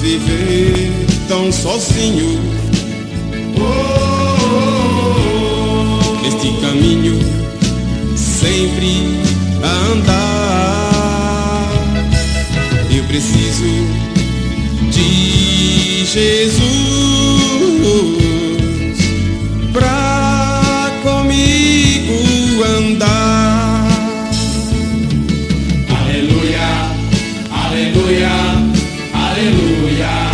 viver tão sozinho. Neste caminho sempre a andar, eu preciso de Jesus pra comigo andar. Aleluia, aleluia, aleluia.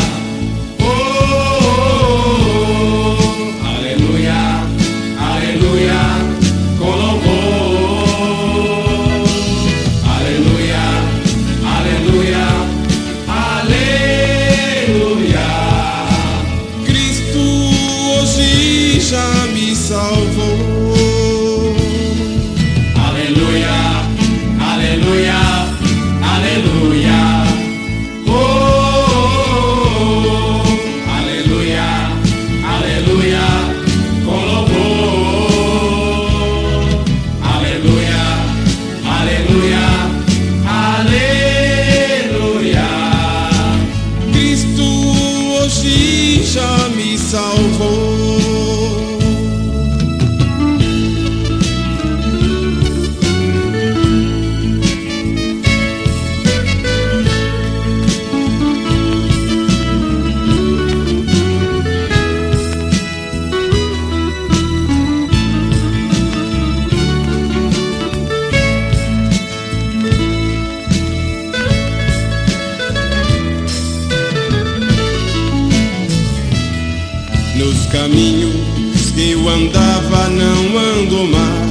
Aleluia, aleluia, com louvor. Aleluia, aleluia, aleluia. Cristo hoje já me salvou. Aleluia, aleluia, aleluia. Aleluia, aleluia, com louvor. Aleluia, aleluia, aleluia. Cristo hoje já me salvou. Nos caminhos que eu andava não ando mais.